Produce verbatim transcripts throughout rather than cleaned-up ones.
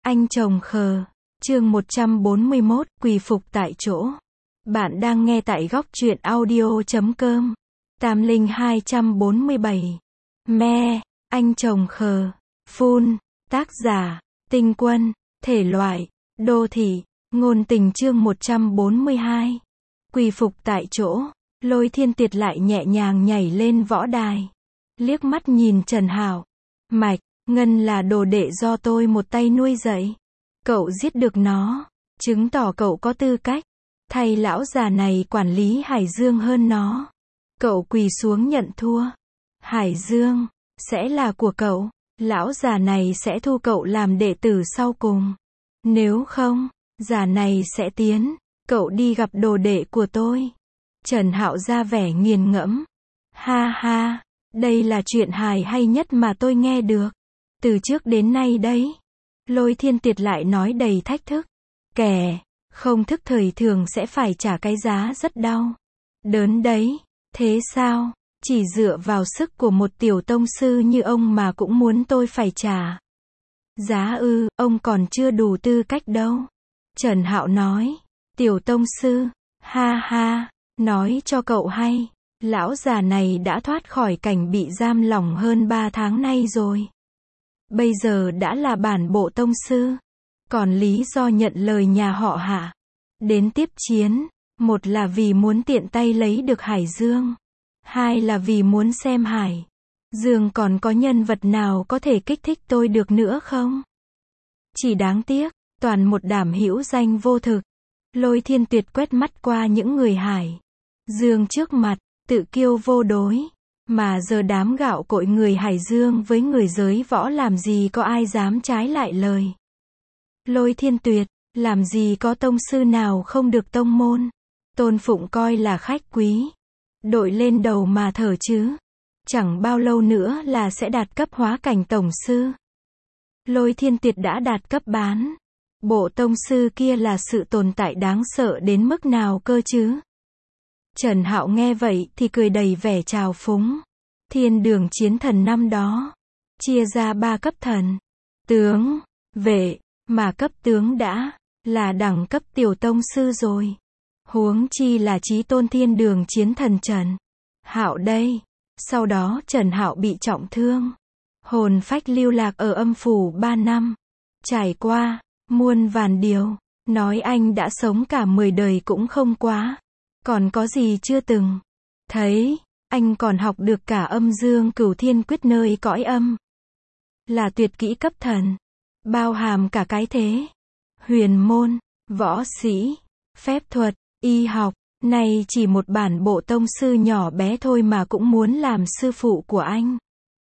Anh chồng khờ. Chương một trăm bốn mươi mốt, quỳ phục tại chỗ. Bạn đang nghe tại góc truyện audio chấm com. Tam Linh hai trăm bốn mươi bảy. Me, anh chồng khờ. Phun. Tác giả, Tinh Quân. Thể loại, đô thị. Ngôn tình chương một trăm bốn mươi hai. Quỳ phục tại chỗ. Lôi Thiên Tiệt lại nhẹ nhàng nhảy lên võ đài. Liếc mắt nhìn Trần Hạo. Mạch, Ngân là đồ đệ do tôi một tay nuôi dạy. Cậu giết được nó, chứng tỏ cậu có tư cách thay lão già này quản lý Hải Dương hơn nó. Cậu quỳ xuống nhận thua. Hải Dương sẽ là của cậu. Lão già này sẽ thu cậu làm đệ tử sau cùng. Nếu không, già này sẽ tiến cậu đi gặp đồ đệ của tôi. Trần Hạo ra vẻ nghiền ngẫm. Ha ha, đây là chuyện hài hay nhất mà tôi nghe được từ trước đến nay đấy. Lôi Thiên Tiệt lại nói đầy thách thức. Kẻ không thức thời thường sẽ phải trả cái giá rất đau đớn đấy. Thế sao? Chỉ dựa vào sức của một tiểu tông sư như ông mà cũng muốn tôi phải trả giá ư? Ông còn chưa đủ tư cách đâu. Trần Hạo nói. Tiểu tông sư? Ha ha, nói cho cậu hay, lão già này đã thoát khỏi cảnh bị giam lỏng hơn ba tháng nay rồi. Bây giờ đã là bản bộ tông sư. Còn lý do nhận lời nhà họ Hạ đến tiếp chiến, một là vì muốn tiện tay lấy được Hải Dương, hai là vì muốn xem Hải Dương còn có nhân vật nào có thể kích thích tôi được nữa không. Chỉ đáng tiếc, toàn một đám hữu danh vô thực. Lôi Thiên Tuyệt quét mắt qua những người Hải Dương trước mặt, tự kiêu vô đối. Mà giờ đám gạo cội người Hải Dương với người giới võ làm gì có ai dám trái lại lời Lôi Thiên Tuyệt. Làm gì có tông sư nào không được tông môn tôn phụng coi là khách quý, đội lên đầu mà thở chứ. Chẳng bao lâu nữa là sẽ đạt cấp hóa cảnh tổng sư. Lôi Thiên Tuyệt đã đạt cấp bán bộ tông sư kia là sự tồn tại đáng sợ đến mức nào cơ chứ. Trần Hạo nghe vậy thì cười đầy vẻ trào phúng. Thiên đường chiến thần năm đó chia ra ba cấp thần, tướng, vệ, mà cấp tướng đã là đẳng cấp tiểu tông sư rồi. Huống chi là chí tôn thiên đường chiến thần Trần Hạo đây. Sau đó Trần Hạo bị trọng thương, hồn phách lưu lạc ở âm phủ ba năm, trải qua muôn vàn điều, nói anh đã sống cả mười đời cũng không quá. Còn có gì chưa từng thấy. Anh còn học được cả âm dương cửu thiên quyết nơi cõi âm, là tuyệt kỹ cấp thần, bao hàm cả cái thế, huyền môn, võ sĩ, phép thuật, y học. Nay chỉ một bản bộ tông sư nhỏ bé thôi mà cũng muốn làm sư phụ của anh.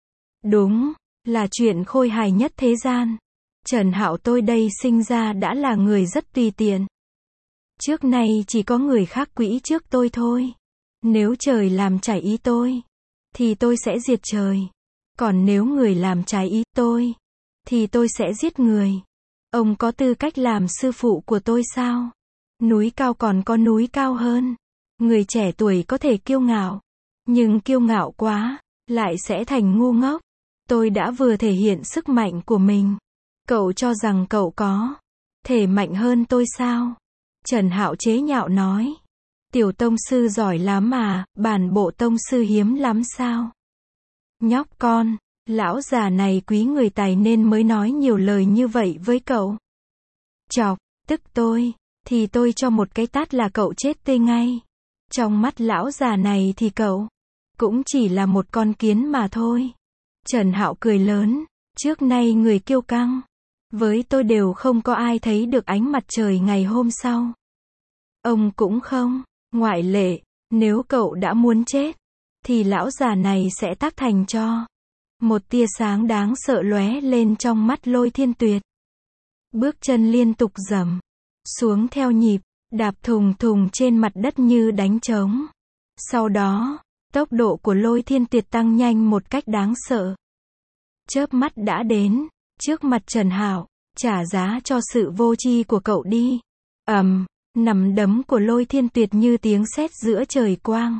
Đúng là chuyện khôi hài nhất thế gian. Trần Hạo tôi đây sinh ra đã là người rất tùy tiện. Trước nay chỉ có người khác quỹ trước tôi thôi. Nếu trời làm trái ý tôi, thì tôi sẽ diệt trời. Còn nếu người làm trái ý tôi, thì tôi sẽ giết người. Ông có tư cách làm sư phụ của tôi sao? Núi cao còn có núi cao hơn. Người trẻ tuổi có thể kiêu ngạo, nhưng kiêu ngạo quá, lại sẽ thành ngu ngốc. Tôi đã vừa thể hiện sức mạnh của mình. Cậu cho rằng cậu có thể mạnh hơn tôi sao? Trần Hạo chế nhạo nói. Tiểu tông sư giỏi lắm mà, bản bộ tông sư hiếm lắm sao? Nhóc con, lão già này quý người tài nên mới nói nhiều lời như vậy với cậu. Chọc, tức tôi, thì tôi cho một cái tát là cậu chết tê ngay. Trong mắt lão già này thì cậu cũng chỉ là một con kiến mà thôi. Trần Hạo cười lớn. Trước nay người kiêu căng với tôi đều không có ai thấy được ánh mặt trời ngày hôm sau. Ông cũng không ngoại lệ. Nếu cậu đã muốn chết, thì lão già này sẽ tác thành cho. Một tia sáng đáng sợ lóe lên trong mắt Lôi Thiên Tuyệt. Bước chân liên tục dẫm xuống theo nhịp, đạp thùng thùng trên mặt đất như đánh trống. Sau đó, tốc độ của Lôi Thiên Tuyệt tăng nhanh một cách đáng sợ. Chớp mắt đã đến trước mặt Trần Hạo. Trả giá cho sự vô tri của cậu đi. Ầm, um, nắm đấm của Lôi Thiên Tuyệt như tiếng sét giữa trời quang,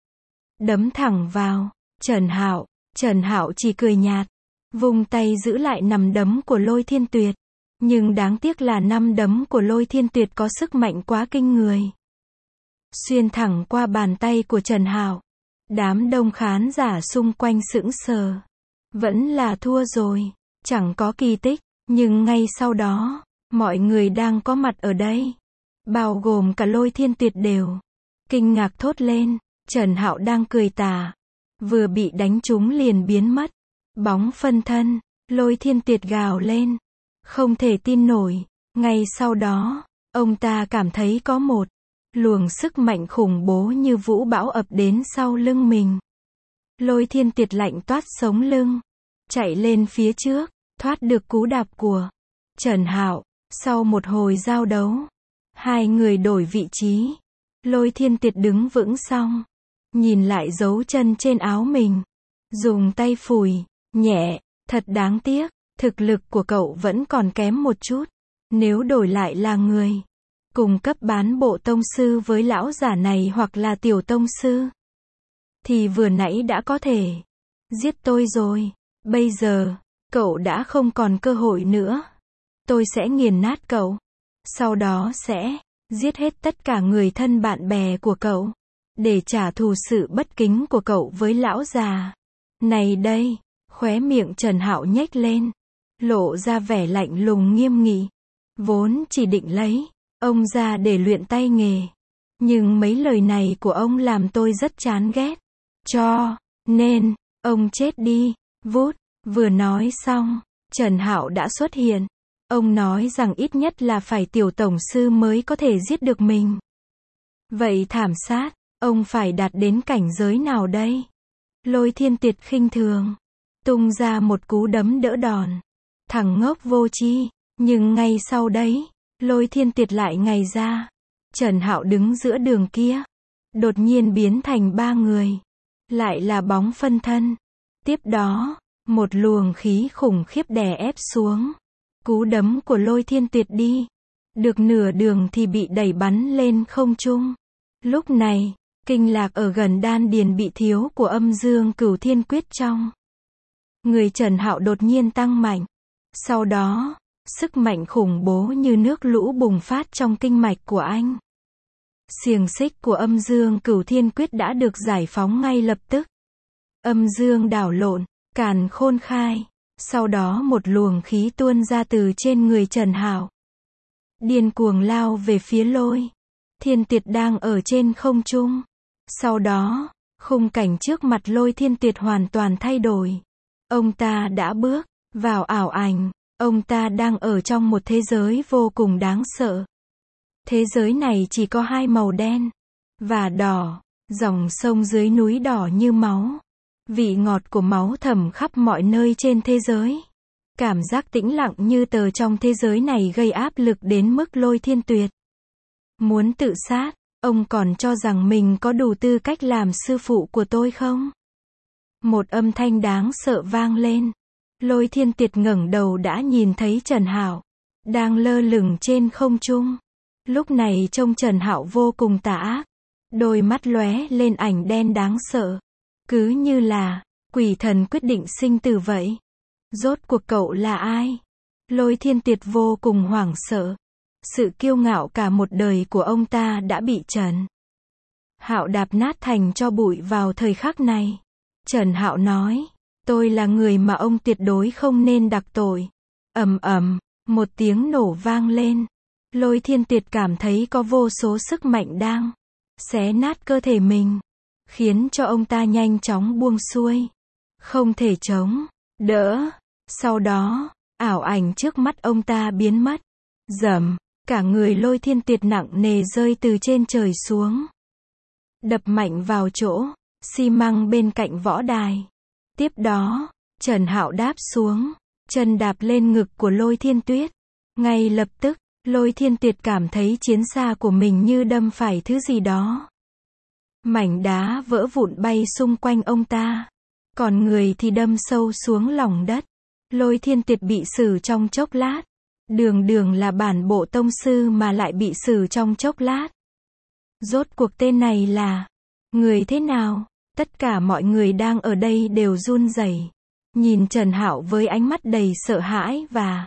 đấm thẳng vào Trần Hạo. Trần Hạo chỉ cười nhạt, vung tay giữ lại nắm đấm của Lôi Thiên Tuyệt. Nhưng đáng tiếc là năm đấm của Lôi Thiên Tuyệt có sức mạnh quá kinh người. Xuyên thẳng qua bàn tay của Trần Hạo. Đám đông khán giả xung quanh sững sờ. Vẫn là thua rồi. Chẳng có kỳ tích. Nhưng ngay sau đó, mọi người đang có mặt ở đây, bao gồm cả Lôi Thiên Tuyệt đều kinh ngạc thốt lên. Trần Hạo đang cười tà, vừa bị đánh trúng liền biến mất. Bóng phân thân. Lôi Thiên Tuyệt gào lên, không thể tin nổi. Ngay sau đó, ông ta cảm thấy có một luồng sức mạnh khủng bố như vũ bão ập đến sau lưng mình. Lôi Thiên Tuyệt lạnh toát sống lưng, chạy lên phía trước, thoát được cú đạp của Trần Hạo. Sau một hồi giao đấu, hai người đổi vị trí. Lôi Thiên Tuyệt đứng vững xong, nhìn lại dấu chân trên áo mình, dùng tay phủi nhẹ. Thật đáng tiếc, thực lực của cậu vẫn còn kém một chút. Nếu đổi lại là người cùng cấp bán bộ tông sư với lão giả này hoặc là tiểu tông sư, thì vừa nãy đã có thể giết tôi rồi. Bây giờ, cậu đã không còn cơ hội nữa. Tôi sẽ nghiền nát cậu. Sau đó sẽ giết hết tất cả người thân bạn bè của cậu, để trả thù sự bất kính của cậu với lão già này đây. Khóe miệng Trần Hạo nhếch lên, lộ ra vẻ lạnh lùng nghiêm nghị. Vốn chỉ định lấy ông ra để luyện tay nghề, nhưng mấy lời này của ông làm tôi rất chán ghét. Cho nên, ông chết đi. Vút, vừa nói xong, Trần Hạo đã xuất hiện. Ông nói rằng ít nhất là phải tiểu tổng sư mới có thể giết được mình. Vậy thảm sát, ông phải đạt đến cảnh giới nào đây? Lôi Thiên Tuyệt khinh thường, tung ra một cú đấm đỡ đòn. Thằng ngốc vô tri. Nhưng ngay sau đấy, Lôi Thiên Tuyệt lại ngày ra. Trần Hạo đứng giữa đường kia, đột nhiên biến thành ba người. Lại là bóng phân thân. Tiếp đó, một luồng khí khủng khiếp đè ép xuống. Cú đấm của Lôi Thiên Tuyệt đi được nửa đường thì bị đẩy bắn lên không trung. Lúc này, kinh lạc ở gần đan điền bị thiếu của âm dương cửu thiên quyết trong người Trần Hạo đột nhiên tăng mạnh. Sau đó, sức mạnh khủng bố như nước lũ bùng phát trong kinh mạch của anh. Xiềng xích của âm dương cửu thiên quyết đã được giải phóng ngay lập tức. Âm dương đảo lộn, càn khôn khai. Sau đó một luồng khí tuôn ra từ trên người Trần Hạo, điên cuồng lao về phía Lôi Thiên Tuyệt đang ở trên không trung. Sau đó, khung cảnh trước mặt Lôi Thiên Tuyệt hoàn toàn thay đổi. Ông ta đã bước vào ảo ảnh. Ông ta đang ở trong một thế giới vô cùng đáng sợ. Thế giới này chỉ có hai màu đen và đỏ, dòng sông dưới núi đỏ như máu. Vị ngọt của máu thẩm khắp mọi nơi trên thế giới. Cảm giác tĩnh lặng như tờ trong thế giới này gây áp lực đến mức Lôi Thiên Tuyệt muốn tự sát. Ông còn cho rằng mình có đủ tư cách làm sư phụ của tôi không? Một âm thanh đáng sợ vang lên. Lôi Thiên Tuyệt ngẩng đầu đã nhìn thấy Trần Hạo đang lơ lửng trên không trung. Lúc này trông Trần Hạo vô cùng tà ác, đôi mắt lóe lên ảnh đen đáng sợ, cứ như là quỷ thần quyết định sinh tử vậy. Rốt cuộc cậu là ai? Lôi Thiên Tuyệt vô cùng hoảng sợ. Sự kiêu ngạo cả một đời của ông ta đã bị Trần Hạo đạp nát thành tro bụi vào thời khắc này. Trần Hạo nói, tôi là người mà ông tuyệt đối không nên đặc tội. Ầm ầm, một tiếng nổ vang lên. Lôi Thiên Tuyệt cảm thấy có vô số sức mạnh đang xé nát cơ thể mình, khiến cho ông ta nhanh chóng buông xuôi, không thể chống đỡ. Sau đó, ảo ảnh trước mắt ông ta biến mất. Rầm, cả người Lôi Thiên Tuyệt nặng nề rơi từ trên trời xuống, đập mạnh vào chỗ xi măng bên cạnh võ đài. Tiếp đó, Trần Hạo đáp xuống, chân đạp lên ngực của Lôi Thiên Tuyệt. Ngay lập tức, Lôi Thiên Tuyệt cảm thấy chiến xa của mình như đâm phải thứ gì đó. Mảnh đá vỡ vụn bay xung quanh ông ta, còn người thì đâm sâu xuống lòng đất. Lôi Thiên Tuyệt bị xử trong chốc lát. Đường đường là bản bộ tông sư mà lại bị xử trong chốc lát. Rốt cuộc tên này là người thế nào? Tất cả mọi người đang ở đây đều run rẩy, nhìn Trần Hạo với ánh mắt đầy sợ hãi và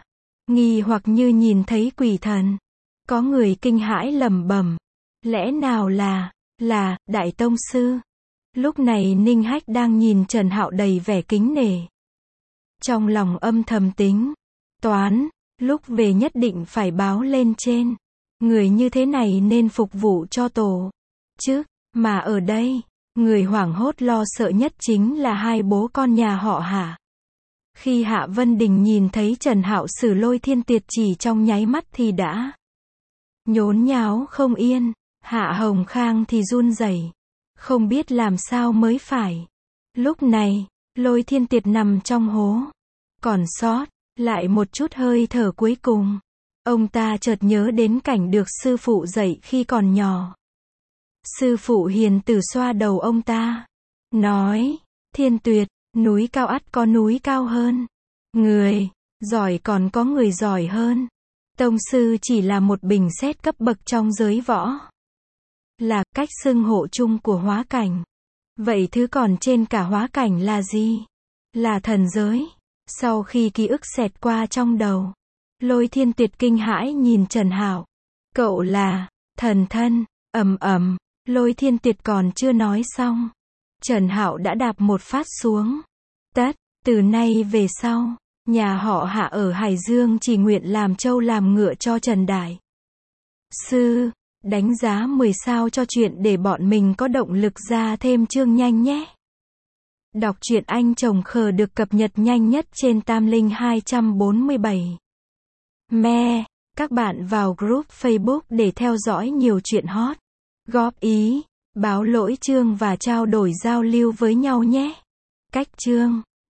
nghi hoặc như nhìn thấy quỷ thần. Có người kinh hãi lẩm bẩm, lẽ nào là, là, Đại Tông Sư? Lúc này Ninh Hách đang nhìn Trần Hạo đầy vẻ kính nể. Trong lòng âm thầm tính, toán, lúc về nhất định phải báo lên trên. Người như thế này nên phục vụ cho tổ. Chứ, mà ở đây, người hoảng hốt lo sợ nhất chính là hai bố con nhà họ Hạ. Khi Hạ Vân Đình nhìn thấy Trần Hạo xử Lôi Thiên Tiệt chỉ trong nháy mắt thì đã nhốn nháo không yên. Hạ Hồng Khang thì run rẩy, không biết làm sao mới phải. Lúc này, Lôi Thiên Tiệt nằm trong hố, còn sót lại một chút hơi thở cuối cùng. Ông ta chợt nhớ đến cảnh được sư phụ dạy khi còn nhỏ. Sư phụ hiền từ xoa đầu ông ta, nói, Thiên Tuyệt, núi cao ắt có núi cao hơn. Người giỏi còn có người giỏi hơn. Tông sư chỉ là một bình xét cấp bậc trong giới võ. Là cách xưng hộ chung của hóa cảnh. Vậy thứ còn trên cả hóa cảnh là gì? Là thần giới. Sau khi ký ức xẹt qua trong đầu, Lôi Thiên Tuyệt kinh hãi nhìn Trần Hạo. Cậu là thần thân? Ầm ầm, Lôi Thiên Tuyệt còn chưa nói xong, Trần Hạo đã đạp một phát xuống. Tất, từ nay về sau, nhà họ Hạ ở Hải Dương chỉ nguyện làm trâu làm ngựa cho Trần Đại Sư. Đánh giá mười sao cho chuyện để bọn mình có động lực ra thêm chương nhanh nhé. Đọc truyện Anh Chồng Khờ được cập nhật nhanh nhất trên Tam Linh hai bốn bảy. Me, các bạn vào group Facebook để theo dõi nhiều chuyện hot, góp ý, báo lỗi chương và trao đổi giao lưu với nhau nhé. Cách chương